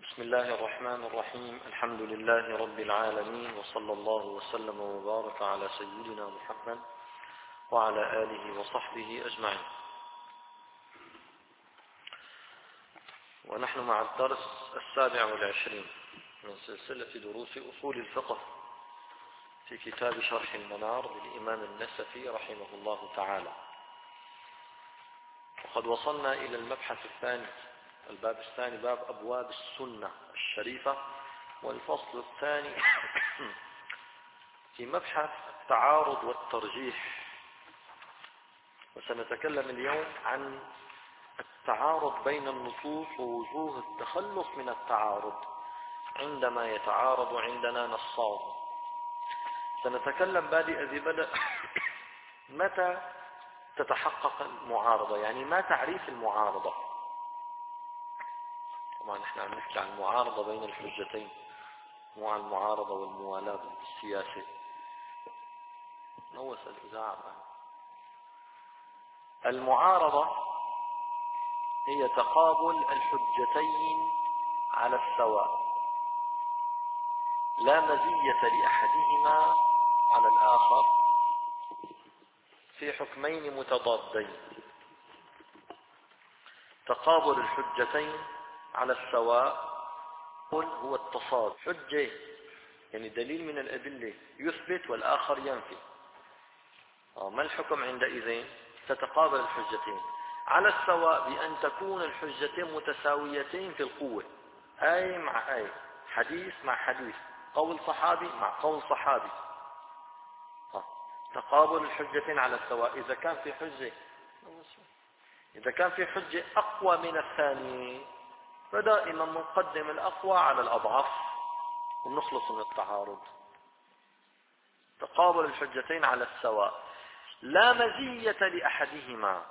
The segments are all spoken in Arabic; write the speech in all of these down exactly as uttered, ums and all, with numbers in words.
بسم الله الرحمن الرحيم. الحمد لله رب العالمين، وصلى الله وسلم وبارك على سيدنا محمد وعلى آله وصحبه أجمعين. ونحن مع الدرس السابع والعشرين من سلسلة دروس أصول الفقه في كتاب شرح المنار للإمام النسفي رحمه الله تعالى. وقد وصلنا إلى المبحث الثاني، الباب الثاني، باب أبواب السنة الشريفة، والفصل الثاني في مبحث التعارض والترجيح. وسنتكلم اليوم عن التعارض بين النصوص ووجوه التخلص من التعارض عندما يتعارض عندنا نصان. سنتكلم بادئ ذي بدء متى تتحقق المعارضة، يعني ما تعريف المعارضة. طبعا نحن عم نحكي عن المعارضة بين الحجتين، مو عن المعارضة والموالاة بالسياسة. نوس الإذاعة. المعارضة هي تقابل الحجتين على السواء، لا مزية لأحدهما على الآخر في حكمين متضادين. تقابل الحجتين على السواء هو التصادم. حجة يعني دليل من الأدلة يثبت والآخر ينفي، ما الحكم عندئذ؟ تتقابل الحجتين على السواء بأن تكون الحجتين متساويتين في القوة، آية مع آية، حديث مع حديث، قول صحابي مع قول صحابي. تقابل الحجتين على السواء. إذا كان في حجة إذا كان في حجة أقوى من الثانية فدائما نقدم الأقوى على الأضعف ونخلص من التعارض. تقابل الحجتين على السواء، لا مزية لأحدهما.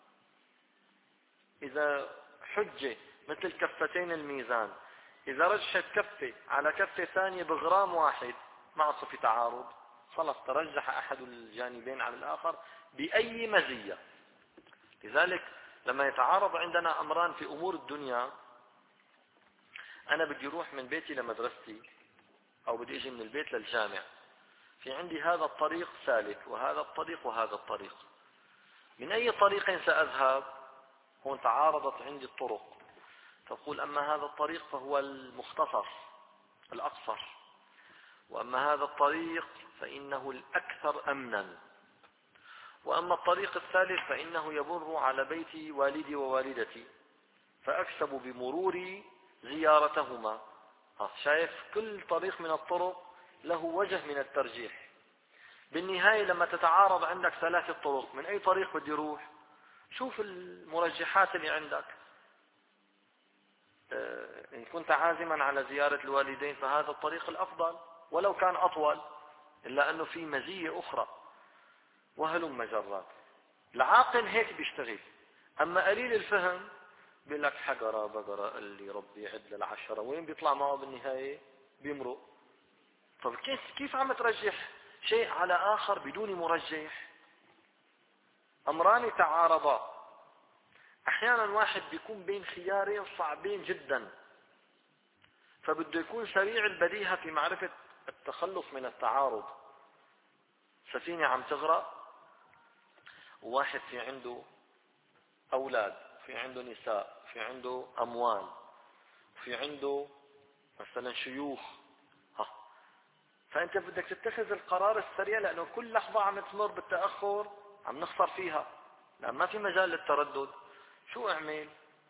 إذا حجة مثل كفتين الميزان، إذا رجحت كفة على كفة ثانية بغرام واحد ما في تعارض، خلص ترجح أحد الجانبين على الآخر بأي مزية. لذلك لما يتعارض عندنا أمران في أمور الدنيا، أنا بدي أروح من بيتي لمدرستي أو بدي أجي من البيت للجامع، في عندي هذا الطريق سالك وهذا الطريق وهذا الطريق، من أي طريق سأذهب؟ هون تعارضت عندي الطرق، تقول أما هذا الطريق فهو المختصر الأقصر، وأما هذا الطريق فإنه الأكثر أمنا، وأما الطريق الثالث فإنه يمر على بيت والدي ووالدتي فأكسب بمروري زيارتهما. شايف كل طريق من الطرق له وجه من الترجيح. بالنهاية لما تتعارض عندك ثلاثة طرق، من أي طريق بدي يروح؟ شوف المرجحات اللي عندك. إن كنت عازما على زيارة الوالدين فهذا الطريق الأفضل ولو كان أطول، إلا أنه في مزية أخرى، وهلم مجرات. العاقل هيك بيشتغل. أما قليل الفهم بيقول لك حجرة بقرة اللي ربي عد للعشرة، وين بيطلع معه بالنهاية؟ بيمرق. طب كيف كيف عم ترجح شيء على آخر بدون مرجح؟ أمران تعارضا. أحيانا واحد بيكون بين خيارين صعبين جدا، فبده يكون سريع البديهة في معرفة التخلص من التعارض. سفينة عم تغرق، وواحد في عنده أولاد، في عنده نساء، في عنده أموال، في عنده مثلا شيوخ، ها. فأنت بدك تتخذ القرار السريع، لأنه كل لحظة عم تمر بالتأخر عم نخسر فيها، لأن ما في مجال للتردد. شو أعمل؟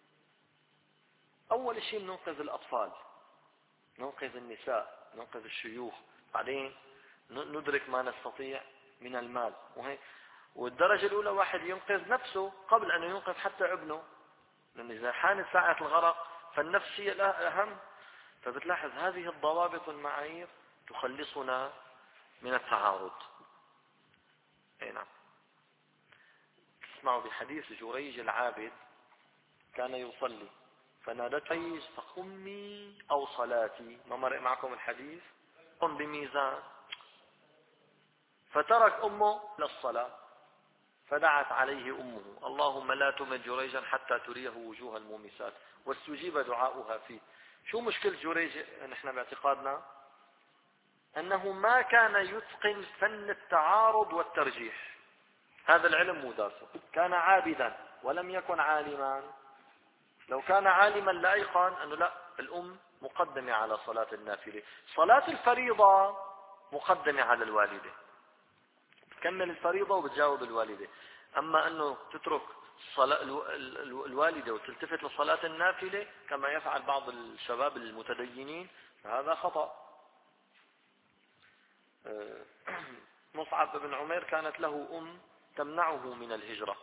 أول شيء ننقذ الأطفال، ننقذ النساء، ننقذ الشيوخ، بعدين ندرك ما نستطيع من المال. وهي والدرجة الأولى واحد ينقذ نفسه قبل أن ينقذ حتى ابنه، لأن إذا حانت ساعة الغرق فالنفس هي الأهم. فبتلاحظ هذه الضوابط والمعايير تخلصنا من التعارض. أي نعم. تسمعوا بحديث جريج العابد، كان يصلي فنادته جريج فقمي أو صلاتي. ما مرق معكم الحديث؟ قم بميزان. فترك أمه للصلاة، فدعت عليه أمه اللهم لا تمت جريجا حتى تريه وجوه المومسات، واستجيب دعاؤها فيه. شو مشكلة جريج نحن باعتقادنا؟ أنه ما كان يتقن فن التعارض والترجيح، هذا العلم مو دارسه، كان عابدا ولم يكن عالما. لو كان عالما لأيقن أنه لا، الأم مقدمة على صلاة النافلة، صلاة الفريضة مقدمة على الوالدة، تكمل الفريضة وبتجاوب الوالدة. أما أنه تترك صلاة الوالدة وتلتفت لصلاة النافلة كما يفعل بعض الشباب المتدينين، فهذا خطأ. مصعب بن عمير كانت له أم تمنعه من الهجرة،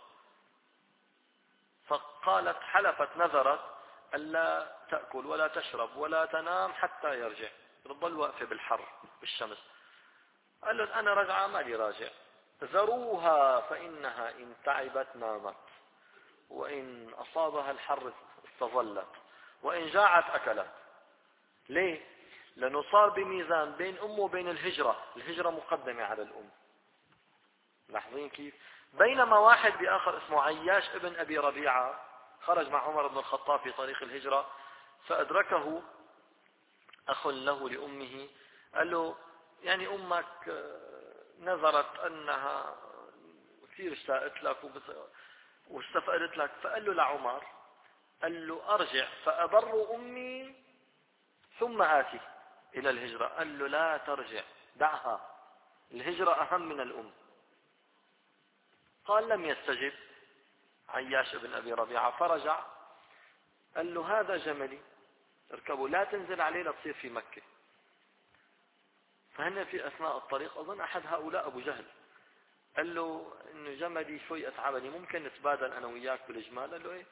فقالت حلفت نذرت ألا تأكل ولا تشرب ولا تنام حتى يرجع، تظل واقفة بالحر بالشمس. قال له أنا رجعة ما لي راجع، ذروها فإنها إن تعبت نامت، وإن أصابها الحر استظلت، وإن جاعت أكلت. ليه؟ لأنه صار بميزان بين أمه وبين الهجرة، الهجرة مقدمة على الأم. لاحظين كيف؟ بينما واحد بآخر اسمه عياش ابن أبي ربيعة خرج مع عمر بن الخطاب في طريق الهجرة، فأدركه أخ له لأمه، قال له يعني أمك نظرت أنها كثير اشتاقت لك واستفقدت لك. فقال له لعمر، قال له أرجع فأبر أمي ثم آتي إلى الهجرة. قال له لا ترجع، دعها، الهجرة أهم من الأم. قال لم يستجب عياش ابن أبي ربيعة، فرجع قال له هذا جملي اركبوا، لا تنزل عليه لتصير في مكة. فهنا في أثناء الطريق أظن أحد هؤلاء أبو جهل قال له إنه جملي شوي أتعبني، ممكن نتبادل أنا وياك بالجمال؟ قال له إيه.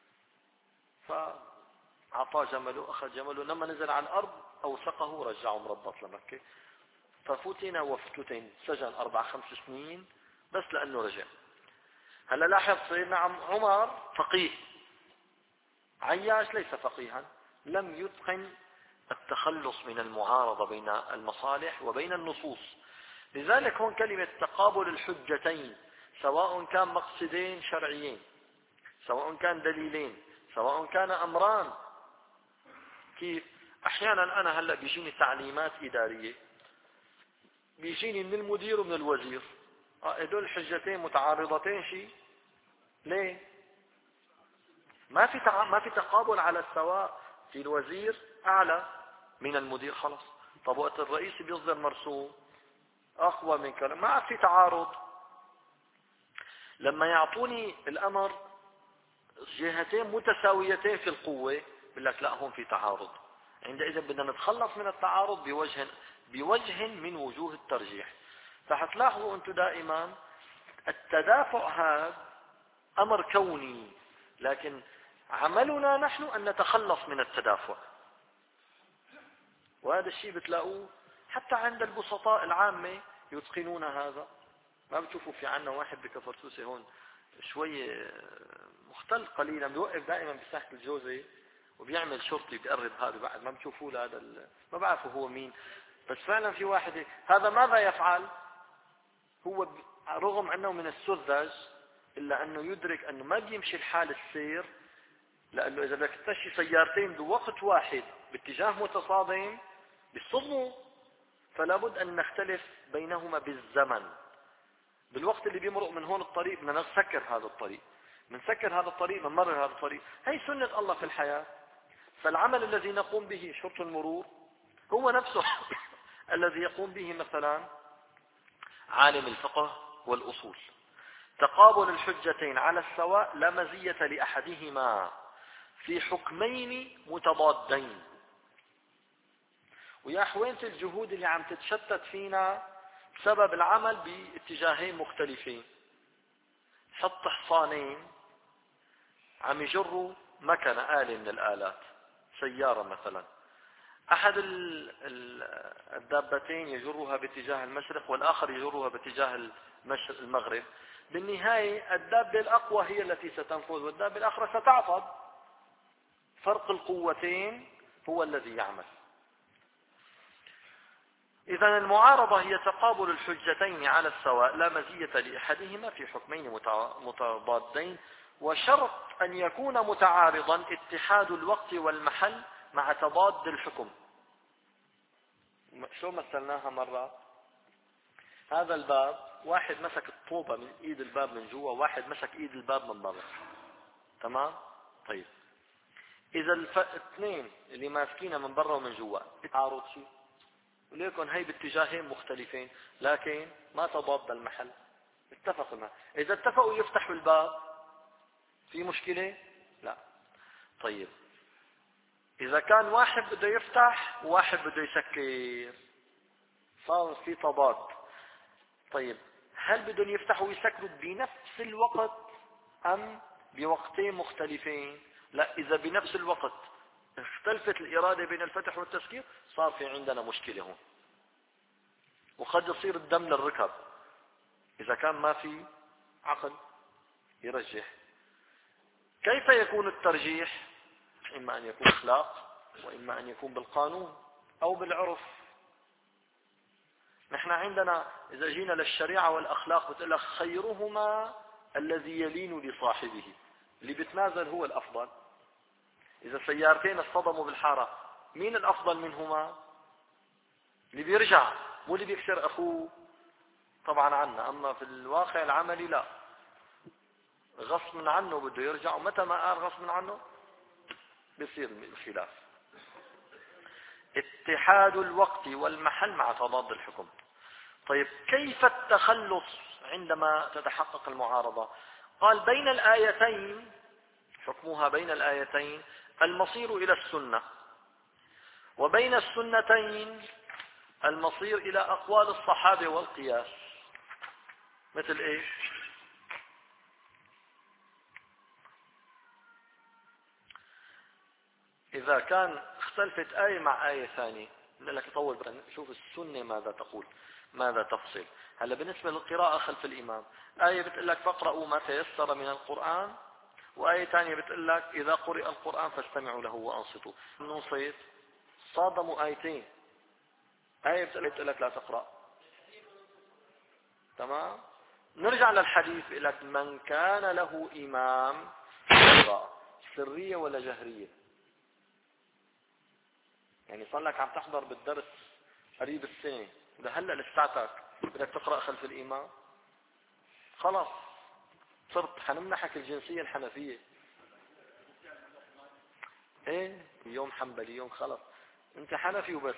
فأعطاه جمله، أخذ جمله، لما نزل على الأرض أوثقه ورجعه مربط لمكة. ففتن وفتتين، سجن أربع خمس سنين بس لأنه رجع. هلا لاحظ سيدنا عمر فقيه، عياش ليس فقيها، لم يتقن التخلص من المعارضة بين المصالح وبين النصوص. لذلك هون كلمة تقابل الحجتين، سواء كان مقصدين شرعيين، سواء كان دليلين، سواء كان أمران. كيف أحيانا أنا هلأ بيجيني تعليمات إدارية، بيجيني من المدير ومن الوزير، هدول الحجتين متعارضتين شيء، ليه؟ ما في تع... ما في تقابل على السواء. في الوزير أعلى من المدير خلص. طب وقت الرئيس بيصدر مرسوم أقوى من كلام، ما في تعارض. لما يعطوني الأمر جهتين متساويتين في القوة بقول لك لا، هون في تعارض. عندئذ بدنا نتخلص من التعارض بوجه بوجه من وجوه الترجيح. فحتلاحظوا أنتم دائما التدافع هذا أمر كوني، لكن عملنا نحن أن نتخلص من التدافع. وهذا الشيء بتلاقوه حتى عند البسطاء العامة يتقنون هذا. ما بتشوفوا في عنا واحد بكفرسوسة هون شوي مختل قليلا، بيوقف دائما بساحة الجوزة وبيعمل شرطي بيقرب هذا بعد، ما بتشوفوه لهذا ال... ما بعرفوا هو مين، بس فعلا في واحد هذا ماذا يفعل؟ هو رغم أنه من السذج إلا أنه يدرك أنه ما بيمشي الحال السير، لأنه إذا بدك تمشي سيارتين بوقت واحد باتجاه متصادم بيصطدموا، فلا بد أن نختلف بينهما بالزمن. بالوقت اللي بيمرق من هون الطريق بدنا نسكر هذا الطريق، بنسكر هذا الطريق بنمرر هذا الطريق. هي سنة الله في الحياة. فالعمل الذي نقوم به شرطة المرور هو نفسه الذي يقوم به مثلا عالم الفقه والأصول. تقابل الحجتين على السواء لا مزية لأحدهما في حكمين متضادين. ويا حوينة الجهود اللي عم تتشتت فينا بسبب العمل باتجاهين مختلفين. حط حصانين عم يجروا مكنة آلة من الآلات، سيارة مثلا، أحد الدابتين يجرها باتجاه المشرق والآخر يجرها باتجاه المغرب. بالنهاية الدابة الأقوى هي التي ستنفذ والدابة الأخرى ستعطل. فرق القوتين هو الذي يعمل. إذن المعارضة هي تقابل الحجتين على السواء لا مزية لأحدهما في حكمين متضادين، وشرط أن يكون متعارضا اتحاد الوقت والمحل مع تضاد الحكم. شو مثلناها مرة؟ هذا الباب واحد مسك الطوبة من ايد الباب من جوا، واحد مسك ايد الباب من برا، تمام؟ طيب اذا الاثنين اللي ماسكينها من برا ومن جوا تعارض شيء، وليكن هي باتجاهين مختلفين لكن ما تضاد المحل، اتفقوا معه. اذا اتفقوا يفتحوا الباب في مشكلة؟ لا. طيب اذا كان واحد بده يفتح وواحد بده يسكر صار في تضاد. طيب هل بدهم يفتحوا ويسكروا بنفس الوقت ام بوقتين مختلفين؟ لا، اذا بنفس الوقت اختلفت الارادة بين الفتح والتسكير صار في عندنا مشكلة هون، وقد يصير الدم للركب اذا كان ما في عقل يرجح. كيف يكون الترجيح؟ اما ان يكون اخلاق واما ان يكون بالقانون او بالعرف. نحن عندنا اذا جينا للشريعة والاخلاق بتقول لك خيرهما الذي يلين لصاحبه، اللي بتنازل هو الافضل. اذا سيارتين اصطدموا بالحارة مين الافضل منهما؟ اللي بيرجع، مو اللي بيكسر اخوه. طبعا عنا، اما في الواقع العملي لا، غصب عنه بده يرجع، ومتى ما قال غصب عنه بيصير الخلاف. اتحاد الوقت والمحل مع تضاد الحكم. طيب كيف التخلص عندما تتحقق المعارضة؟ قال بين الآيتين، حكمها بين الآيتين المصير إلى السنة، وبين السنتين المصير إلى أقوال الصحابة والقياس. مثل إيش؟ إذا كان اختلفت آية مع آية ثانية نقول لك طول شوف السنة ماذا تقول، ماذا تفصل. هلا بالنسبة للقراءة خلف الإمام، آية بتقول لك فاقرأوا ما تيسر من القرآن، وآية ثانية بتقول لك إذا قرئ القرآن فاستمعوا له وأنصتوا. نصيت صادموا آيتين، آية بتقول لك لا تقرأ، تمام؟ نرجع للحديث بيقول لك من كان له إمام قراءة سرية ولا جهرية. يعني صار لك عم تحضر بالدرس قريب السنة، ده هلا لساتك بدك تقرأ خلف الإمام، خلاص صرت حنمنحك الجنسية الحنفية. ايه يوم حنبلي يوم خلص انت حنفي وبس.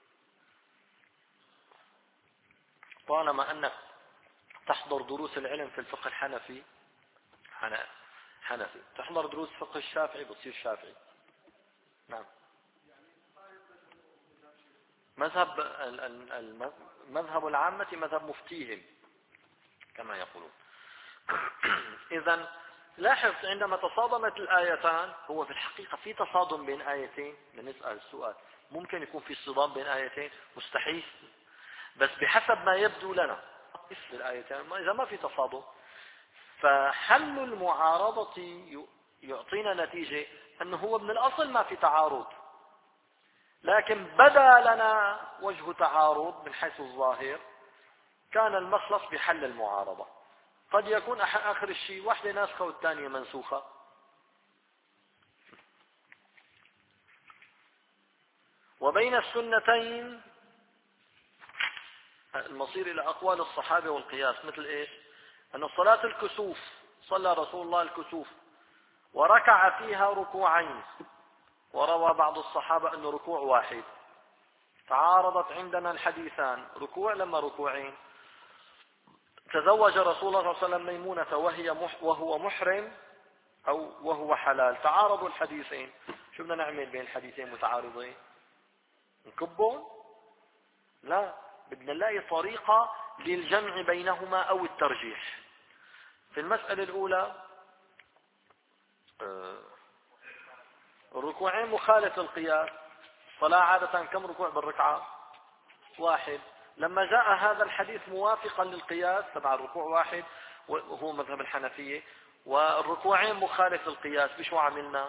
طالما انك تحضر دروس العلم في الفقه الحنفي حنفي، تحضر دروس فقه الشافعي بتصير شافعي. نعم. مذهب المذهب العامة مذهب مفتيهم كما يقولون. إذن لاحظ عندما تصادمت الآيتان، هو في الحقيقة في تصادم بين آيتين. لنسأل السؤال ممكن يكون في صدام بين آيتين؟ مستحيل، بس بحسب ما يبدو لنا في الآيتين إذا ما في تصادم فحل المعارضة يعطينا نتيجة أنه هو من الأصل ما في تعارض، لكن بدا لنا وجه تعارض من حيث الظاهر، كان المخلص بحل المعارضة. قد يكون آخر الشيء واحدة ناسخة والثانية منسوخة. وبين السنتين المصير إلى أقوال الصحابة والقياس. مثل إيش؟ أن صلاة الكسوف صلى رسول الله الكسوف وركع فيها ركوعين، وروى بعض الصحابة أنه ركوع واحد. تعارضت عندنا الحديثان، ركوع لما ركوعين. تزوج رسول الله صلى الله عليه وسلم ميمونة وهي مح وهو محرم أو وهو حلال. تعارضوا الحديثين، شو بدنا نعمل بين الحديثين متعارضين؟ نكبهم؟ لا، بدنا نلاقي طريقة للجمع بينهما أو الترجيح. في المسألة الأولى الركوعين مخالف للقياس. صلاة عادة كم ركوع بالركعة؟ واحد. لما جاء هذا الحديث موافقا للقياس تبع الركوع واحد وهو مذهب الحنفية، والركوعين مخالف للقياس، بشو عملنا؟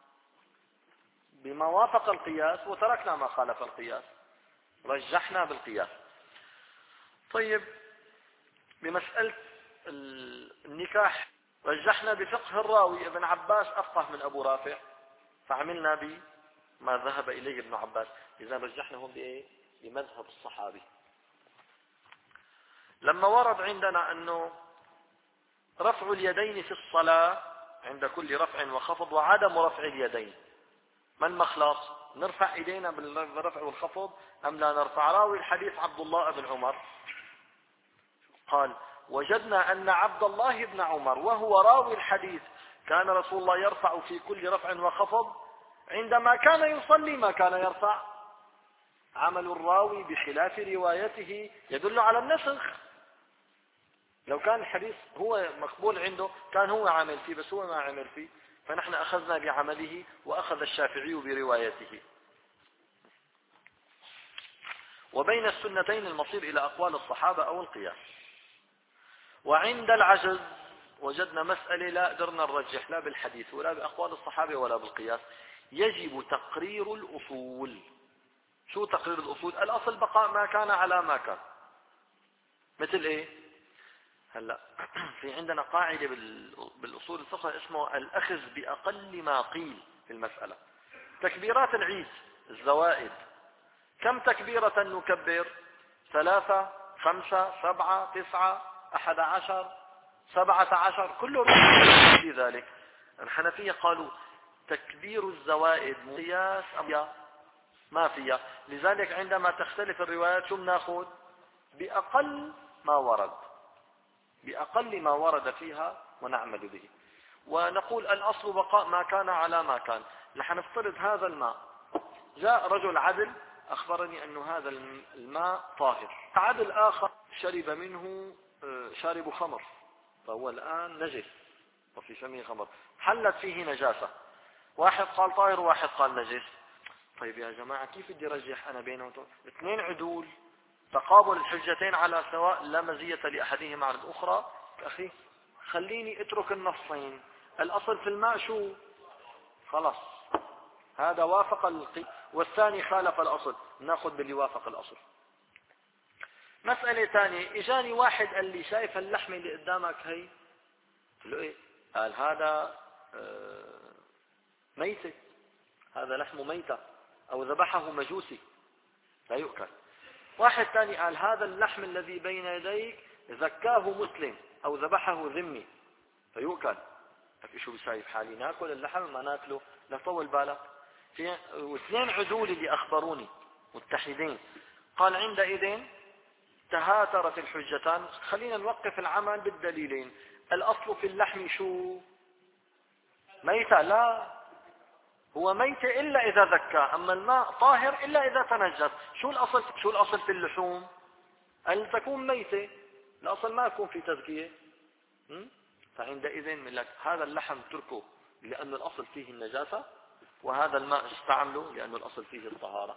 بما وافق القياس وتركنا ما خالف القياس، رجحنا بالقياس. طيب بمسألة النكاح رجحنا بفقه الراوي، ابن عباس أفقه من أبو رافع، فعملنا ما ذهب إليه ابن عباس. إذا رجحناهم بإيه؟ بمذهب الصحابي. لما ورد عندنا أنه رفع اليدين في الصلاة عند كل رفع وخفض وعدم رفع اليدين، ما المخلص؟ نرفع ايدينا بالرفع والخفض ام لا نرفع؟ راوي الحديث عبد الله بن عمر قال وجدنا ان عبد الله بن عمر وهو راوي الحديث كان رسول الله يرفع في كل رفع وخفض عندما كان يصلي ما كان يرفع. عمل الراوي بخلاف روايته يدل على النسخ. لو كان الحديث هو مقبول عنده كان هو عامل فيه، بس هو ما عمل فيه، فنحن أخذنا بعمله وأخذ الشافعي بروايته. وبين السنتين المصير إلى أقوال الصحابة أو القياس. وعند العجز وجدنا مسألة لا قدرنا نرجح لا بالحديث ولا بأقوال الصحابة ولا بالقياس، يجب تقرير الأصول. شو تقرير الأصول؟ الأصل بقاء ما كان على ما كان. مثل إيه؟ هلا في عندنا قاعدة بالأصول الفقه اسمه الأخذ بأقل ما قيل في المسألة. تكبيرات العيد الزوائد كم تكبيرة نكبر؟ ثلاثة، خمسة، سبعة، تسعة، أحد عشر، سبعة عشر، كله لذلك. الحنفية قالوا تكبير الزوائد قياس أم ما فيها، لذلك عندما تختلف الروايات شو بناخذ؟ بأقل ما ورد، بأقل ما ورد فيها ونعمل به. ونقول الأصل بقاء ما كان على ما كان. لحنفترض هذا الماء جاء رجل عدل أخبرني أن هذا الماء طاهر، عدل آخر شرب منه شارب خمر فهو الآن نجس وفي فمه خمر، حلت فيه نجاسة، واحد قال طاهر وواحد قال نجس. طيب يا جماعة كيف بدي رجح أنا بينهم؟ اثنين عدول تقابل الحجتين على سواء لا مزية لأحدهما على الأخرى. أخي خليني اترك النصين، الأصل في الماء شو؟ خلاص هذا وافق القي والثاني خالف الأصل، ناخذ باللي وافق الأصل. مسألة ثانية، اجاني واحد قال لي شايف اللحمة اللي قدامك هي؟ قلت له ايه؟ قال هذا ميتة، هذا لحم ميتة او ذبحه مجوسي لا يؤكل. واحد ثاني قال هذا اللحم الذي بين يديك زكاه مسلم او ذبحه ذمي فيؤكل. طيب شو بسايب حالي ناكل اللحم ما ناكله؟ لا طول بالك. في واثنين عدول اللي اخبروني متحدين، قال عندئذ تهاترت الحجتان، خلينا نوقف العمل بالدليلين. الاصل في اللحم شو؟ ميتة؟ لا، هو ميت الا اذا ذكى، اما الماء طاهر الا اذا تنجس. شو الاصل؟ شو الاصل في اللحوم؟ ان تكون ميتة، الاصل ما يكون في تزكية. فعندئذ من لك هذا اللحم تركه لأن الأصل فيه النجاسة، وهذا الماء استعمله لأن الأصل فيه الطهارة.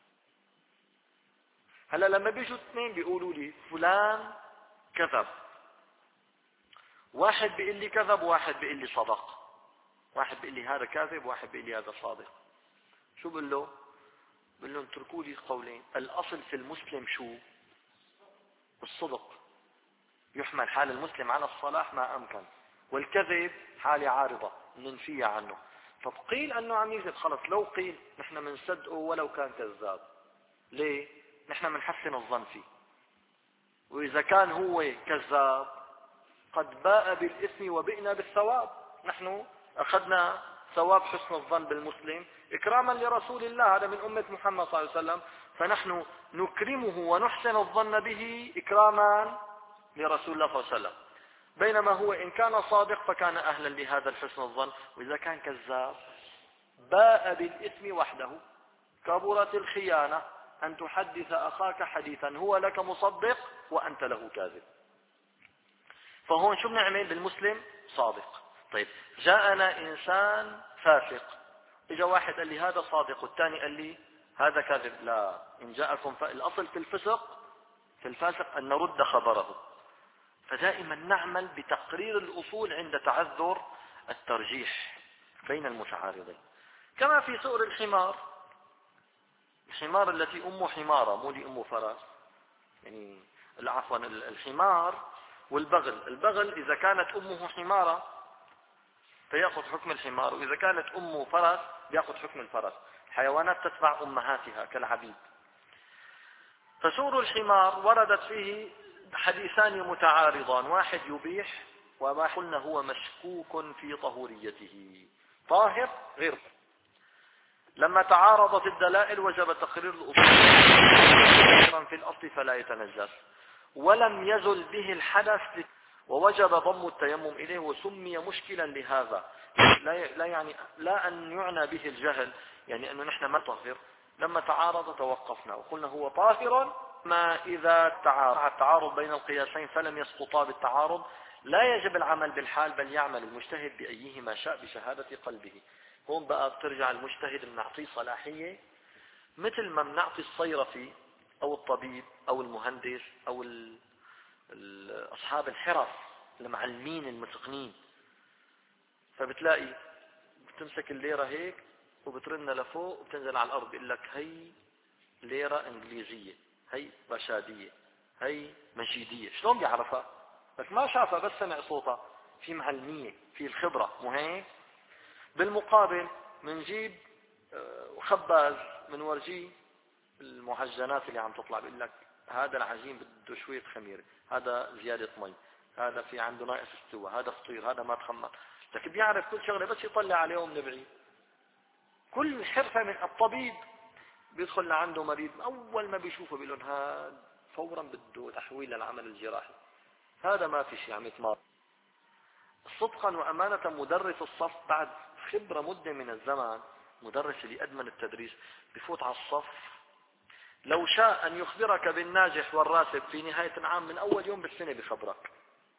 هلا لما بيجوا اثنين بيقولوا لي فلان كذب، واحد بيقول لي كذب وواحد بيقول لي صدق، واحد بيقول لي هذا كاذب وواحد بيقول لي هذا صادق، شو بقول له؟ بقول لهم اتركوا لي قولين. الأصل في المسلم شو؟ الصدق، يحمل حال المسلم على الصلاح ما أمكن، والكذب حالة عارضة ننفيها عنه. فقيل أنه عم يكذب، خلص لو قيل نحن منصدقه ولو كان كذاب. ليه؟ نحن منحسن الظن فيه، وإذا كان هو كذاب قد باء بالإثم وبئنا بالثواب. نحن أخذنا ثواب حسن الظن بالمسلم إكراما لرسول الله، هذا من أمة محمد صلى الله عليه وسلم، فنحن نكرمه ونحسن الظن به إكراما لرسول الله صلى الله عليه وسلم. بينما هو إن كان صادق فكان أهلا لهذا الحسن الظن، وإذا كان كذاب باء بالإثم وحده. كبرت الخيانة أن تحدث أخاك حديثا هو لك مصدق وأنت له كاذب. فهون شو بنعمل بالمسلم؟ صادق. طيب جاءنا إنسان فاسق، إجا واحد قال لي هذا صادق والثاني قال لي هذا كاذب. لا، إن جاءكم فالأصل في الفسق في الفاسق أن نرد خبره. فدائما نعمل بتقرير الأصول عند تعذر الترجيح بين المتعارضين. كما في سؤر الحمار، الحمار التي أمه حمارة مو لي أمه فرس، يعني عفوا الحمار والبغل. البغل إذا كانت أمه حمارة فيأخذ حكم الحمار، وإذا كانت أمه فرس يأخذ حكم الفرس. حيوانات تتبع أمهاتها كالعبيد. فسور الحمار وردت فيه حديثان متعارضان، واحد يبيح وواحد قلنا هو مشكوك في طهوريته، طاهر غير. لما تعارضت الدلائل وجب تقرير الأصول في الأصل فلا يتنجس، ولم يزل به الحدث، ووجب ضم التيمم إليه، وسمي مشكلا لهذا. لا يعني لا أن يعنى به الجهل، يعني أنه نحن ما طهر. لما تعارض توقفنا وقلنا هو طاهر. ما إذا تعارض التعارض بين القياسين فلم يسقطا بالتعارض لا يجب العمل بالحال، بل يعمل المجتهد بأيهما شاء بشهادة قلبه. هون بقى بترجع المجتهد بنعطيه صلاحية مثل ما بنعطي الصيرفي أو الطبيب أو المهندس أو ال... ال... أصحاب الحرف المعلمين المتقنين. فبتلاقي بتمسك الليرة هيك وبترنها لفوق وبتنزل على الأرض، بيقول لك هي ليرة إنجليزية، هي رشادية، هي مجيدية. شلون بيعرفها؟ بس ما شافها، بس سمع صوتها. في معلمية، في الخبرة، مو هيك؟ بالمقابل منجيب خباز من ورجيه المعجنات اللي عم تطلع، بيقول لك هذا العجين بده شوية خميرة، هذا زيادة مي، هذا في عنده ناقص استوى، هذا فطير، هذا ما تخمر. لكن بيعرف كل شغلة بس يطلع عليهم من بعيد. كل حرفة من الطبيب بيدخل لعنده مريض أول ما بيشوفه بيقول لهم هذا فورا بده تحويل للعمل الجراحي، هذا ما في شيء عم يتمار. صدقا وأمانة مدرس الصف بعد خبرة مدة من الزمان، مدرس اللي أدمن التدريس بفوت على الصف لو شاء أن يخبرك بالناجح والراتب في نهاية العام من أول يوم بالسنة بخبرك.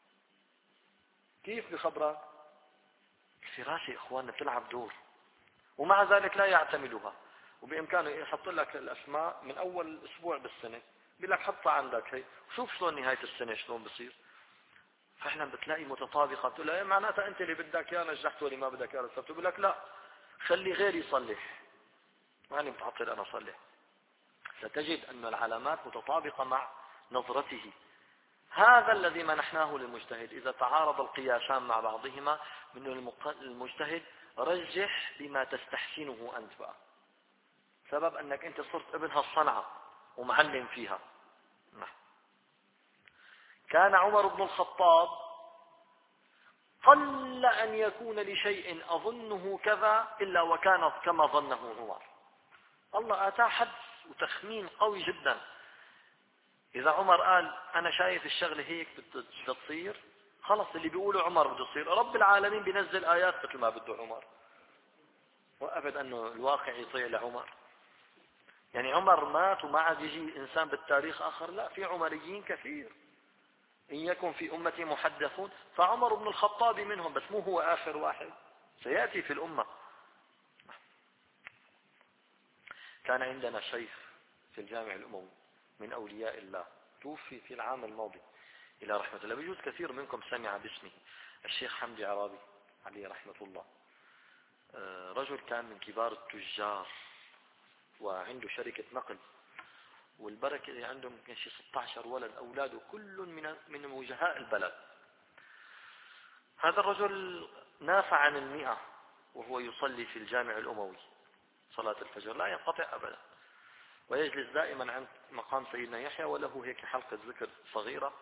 كيف بخبرك؟ الفراسة إخواننا بتلعب دور، ومع ذلك لا يعتمدها، وبإمكانه يحط لك الأسماء من أول أسبوع بالسنة، بيقول لك حطها عندك هي وشوف شلون نهاية السنة شلون بصير. فإحنا بتلاقي متطابقة، بتقول له معناتها أنت اللي بدك يا نجحت واللي ما بدك يا رسبت. بيقول لك لا، خلي غيري يصلح، ماني متعطل أنا أصلح. ستجد أن العلامات متطابقة مع نظرته. هذا الذي منحناه للمجتهد. إذا تعارض القياسان مع بعضهما من المجتهد رجح بما تستحسنه أنت بقى، سبب أنك أنت صرت ابنها الصنعة ومعلم فيها. كان عمر بن الخطاب قل أن يكون لشيء أظنه كذا إلا وكان كما ظنه عمر. الله آتاه حدس وتخمين قوي جدا. إذا عمر قال أنا شايف الشغلة هيك بدها تصير، خلص اللي بيقوله عمر بده يصير. رب العالمين بينزل آيات مثل ما بده عمر، وأبد أنه الواقع يطيع لعمر. يعني عمر مات وما عاد يجي إنسان بالتاريخ آخر، لا، في عمريين كثير. إن يكن في أمتي محدثون فعمر بن الخطاب منهم، بس مو هو آخر واحد، سيأتي في الأمة. كان عندنا شيخ في الجامع الأموي من أولياء الله، توفي في العام الماضي إلى رحمة الله، بيجوز كثير منكم سمع باسمه، الشيخ حمدي عرابي عليه رحمة الله. رجل كان من كبار التجار وعنده شركة نقل، والبركة اللي عنده يمكن شيء ستة عشر ولد، أولاده كل من من وجهاء البلد. هذا الرجل نافع عن المئة وهو يصلي في الجامع الأموي صلاة الفجر، لا ينقطع أبدا، ويجلس دائما عند مقام سيدنا يحيى، وله هيك حلقة ذكر صغيرة.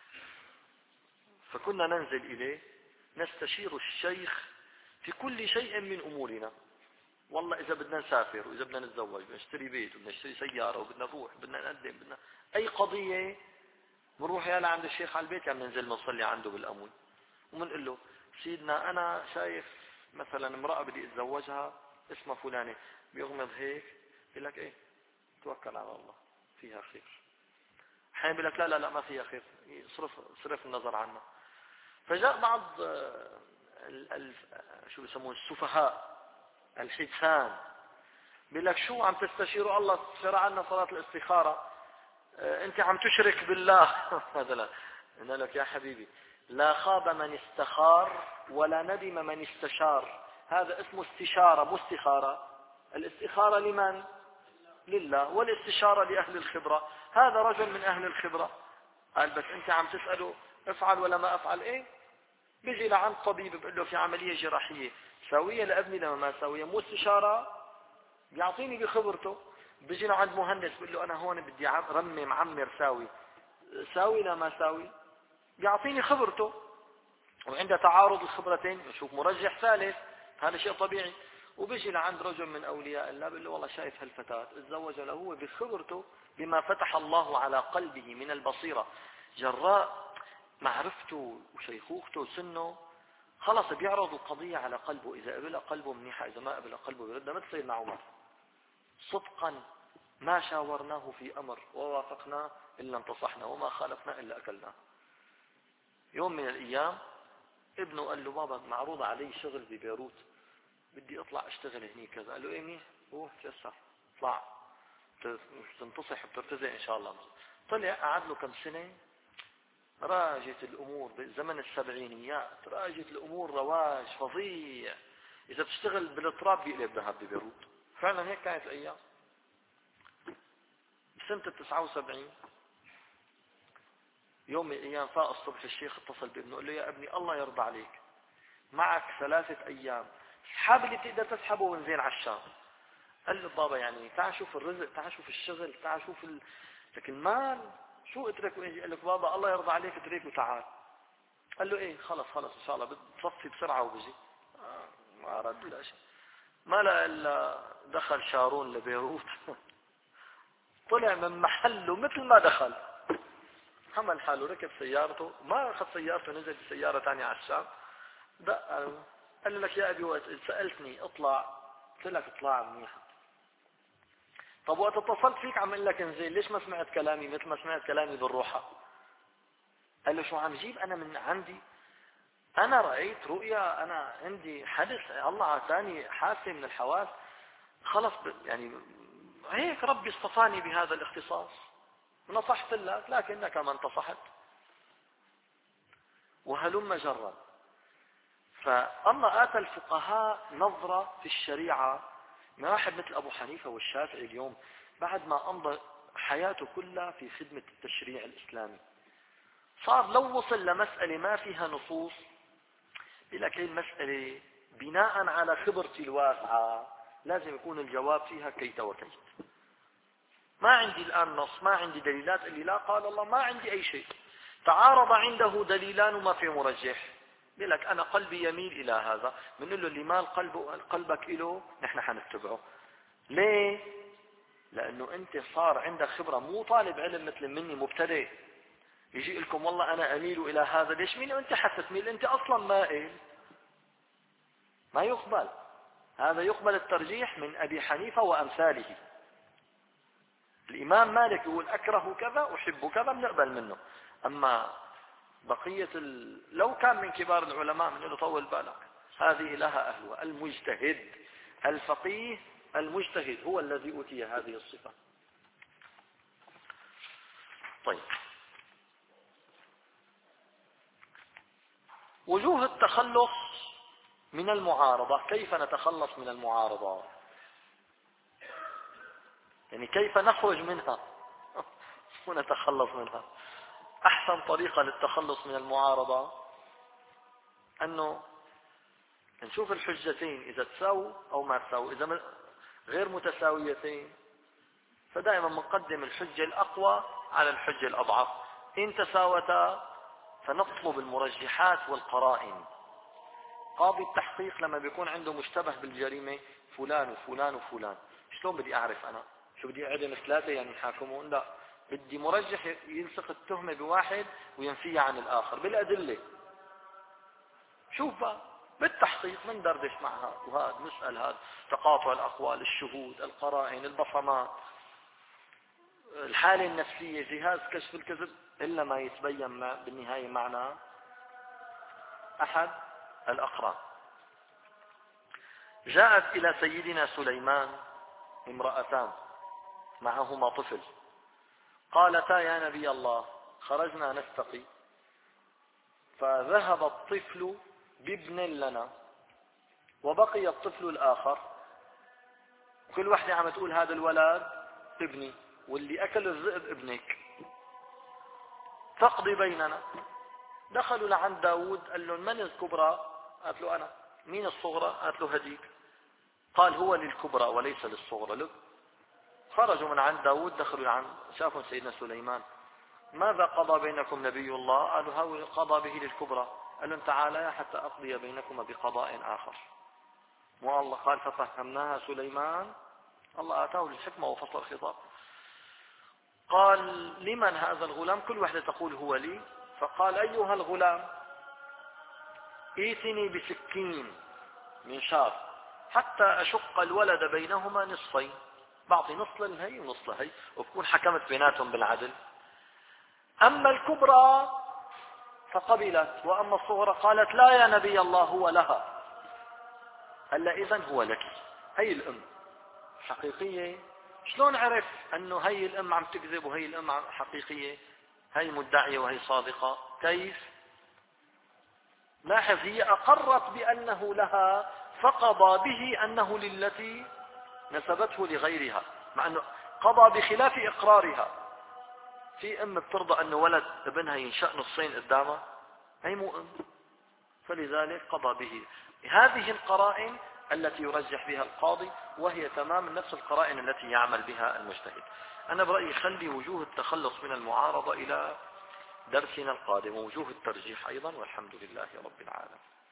فكنا ننزل إليه نستشير الشيخ في كل شيء من أمورنا. والله إذا بدنا نسافر، وإذا بدنا نتزوج، بدنا نشتري بيت، وبدنا نشتري سيارة، وبدنا نروح، بدنا نقدم، بدنا أي قضية بنروح يا لعند الشيخ على البيت، يعني ننزل نصلي عنده بالأمون، ومنقول له سيدنا أنا شايف مثلا امرأة بدي أتزوجها اسمها فلانة، بيغمض هيك يقول لك إيه توكل على الله فيها خير. حين بيقول لك لا لا لا ما فيها خير، صرف صرف النظر عنها. فجاء بعض ال ال شو بيسموه السفهاء الحدثان، بيقول لك شو عم تستشيروا الله؟ شرع عنا صلاة الاستخارة، انت عم تشرك بالله. هذا لا. قلنا لك يا حبيبي لا خاب من استخار ولا ندم من استشار، هذا اسمه استشارة مو استخارة. الاستخارة لمن؟ لله، والاستشارة لأهل الخبرة. هذا رجل من أهل الخبرة قال بس انت عم تسأله افعل ولا ما افعل ايه. بيجي لعند طبيب بيقول له في عملية جراحية، سوية لابني لما ما سوية، مو استشارة. بيعطيني بخبرته. بيجي لعند مهندس بيقول له انا هون بدي رمم عمر ساوي ساوي لا ما ساوي، بيعطيني خبرته. وعند تعارض الخبرتين نشوف مرجح ثالث، هذا شيء طبيعي. وبيجي لعند رجل من اولياء الله بيقول له والله شايف هالفتاة تزوج له هو بخبرته بما فتح الله على قلبه من البصيرة، جراء معرفته وشيخوخته وسنه، خلص بيعرض القضية على قلبه، إذا قبل قلبه منيحة، إذا ما قبل قلبه بردها. مثل سيدنا عمر صدقا ما شاورناه في أمر ووافقناه إلا انتصحنا وما خالفنا إلا أكلناه. يوم من الأيام ابنه قال له بابا معروض علي شغل ببيروت، بدي أطلع أشتغل هني كذا. قال له إيه منيح، روح تيسر اطلع تنتصح وترتزق إن شاء الله. طلع قعد له كم سنة، راجت الأمور بزمن السبعينيات، راجت الأمور رواج فظيع. إذا بتشتغل بالتراب بيقلب ذهب ببيروت. فعلا هيك كانت الأيام. بسنة التسعة وسبعين يوم من الأيام فاق الصبح الشيخ اتصل بابنه قال له يا ابني الله يرضى عليك، معك ثلاثة أيام اسحب اللي تقدر تسحبه ونزين على الشام. قال له بابا يعني تعال شوف الرزق، تعال شوف الشغل، تعال شوف ال... لكن المال شو اترك ويجي. قال لك بابا الله يرضى عليك اترك وتعال. قال له ايه خلص خلص ان شاء الله بتصفي بسرعة وبجي. آه ما رد لا شيء. ما لا الا دخل شارون لبيروت طلع من محله مثل ما دخل، حمل حاله ركب سيارته، ما اخذ سيارته نزل بسيارة ثانية على الشام. دق قال لك يا ابي وقت سألتني اطلع قلت لك اطلع منيحة. طب وقت اتصلت فيك عم اقول لك انزل ليش ما سمعت كلامي مثل ما سمعت كلامي بالروحة؟ قال له شو عم جيب انا من عندي، انا رأيت رؤيا، انا عندي حدث الله عطاني حاسة من الحواس، خلص يعني هيك ربي اصطفاني بهذا الاختصاص، نصحت لك لكنك ما انتصحت. وهلم جرا. فالله آتى الفقهاء نظرة في الشريعة. ما واحد مثل أبو حنيفة والشافعي اليوم بعد ما أمضى حياته كلها في خدمة التشريع الإسلامي، صار لو وصل لمسألة ما فيها نصوص بيقول لك هي المسألة بناء على خبرتي الواسعة لازم يكون الجواب فيها كيت وكيت. ما عندي الآن نص، ما عندي دليلات اللي لا قال الله، ما عندي أي شيء. تعارض عنده دليلان وما في مرجح، بيقول لك أنا قلبي يميل إلى هذا، بنقول له اللي مال قلبه قلبك إله نحن حنتبعه. ليه؟ لأنه أنت صار عندك خبرة، مو طالب علم مثل مني مبتدئ يجي لكم والله أنا أميل إلى هذا. ليش مين أنت حتى تميل؟ أنت أصلا مائل، ما يقبل. هذا يقبل الترجيح من أبي حنيفة وأمثاله. الإمام مالك يقول أكره كذا أحب كذا بنقبل منه. أما بقية ال... لو كان من كبار العلماء من له طول بالك، هذه لها أهوى. المجتهد الفقيه المجتهد هو الذي أوتي هذه الصفة. طيب، وجوه التخلص من المعارضة. كيف نتخلص من المعارضة؟ يعني كيف نخرج منها ونتخلص منها؟ أحسن طريقة للتخلص من المعارضة أنه نشوف الحجتين إذا تساووا أو ما تساووا. إذا غير متساويتين فدائما نقدم الحجة الأقوى على الحجة الأضعف. إن تساوتا فنطلب المرجحات والقرائن. قاضي التحقيق لما بيكون عنده مشتبه بالجريمة فلان وفلان وفلان، شلون بدي أعرف أنا؟ شو بدي أعدم ثلاثة يعني يحاكمون؟ لا، بدي مرجح يلصق التهمة بواحد وينفيها عن الآخر بالأدلة. شوف بقى بالتحقيق من دردش مع هذا وهذا، نسأل هذا، تقاطع الأقوال، الشهود، القرائن، البصمات، الحالة النفسية، جهاز كشف الكذب، إلا ما يتبين ما بالنهاية معنا أحد الأقران. جاءت إلى سيدنا سليمان امرأتان معهما طفل، قالتا يا نبي الله خرجنا نستقي فذهب الطفل بابن لنا وبقي الطفل الآخر، كل واحدة عم تقول هذا الولد ابني واللي أكل الذئب ابنك، تقضي بيننا. دخلوا لعند داود قال له من الكبرى؟ قالت له أنا. مين الصغرى؟ قالت له هديك. قال هو للكبرى وليس للصغرى. لك خرجوا من عند داود دخلوا عن شافوا سيدنا سليمان، ماذا قضى بينكم نبي الله؟ قالوا هو قضى به للكبرى. قال لهم تعالى حتى أقضي بينكما بقضاء آخر. والله قال ففهمناها سليمان، الله آتاه الحكمة وفصل الخطاب. قال لمن هذا الغلام؟ كل واحدة تقول هو لي. فقال أيها الغلام ائتني بسكين من شار حتى أشق الولد بينهما نصفين، بعطي نص للهي ونص لهي وبكون حكمت بيناتهم بالعدل. أما الكبرى فقبلت، وأما الصغرى قالت لا يا نبي الله هو لها. هلا إذن هو لك. هي الأم حقيقية. شلون عرف أنه هي الأم عم تكذب وهي الأم حقيقية؟ هي مدعية وهي صادقة. كيف؟ لاحظ هي أقرت بأنه لها فقضى به أنه للتي نسبته لغيرها، مع أنه قضى بخلاف إقرارها. في أم بترضى أن ولد ابنها ينشأ نصين قدامها؟ هي مو أم. فلذلك قضى به. هذه القرائن التي يرجح بها القاضي، وهي تمام نفس القرائن التي يعمل بها المجتهد. أنا برأيي خلي وجوه التخلص من المعارضة إلى درسنا القادم، ووجوه الترجيح أيضا، والحمد لله رب العالمين.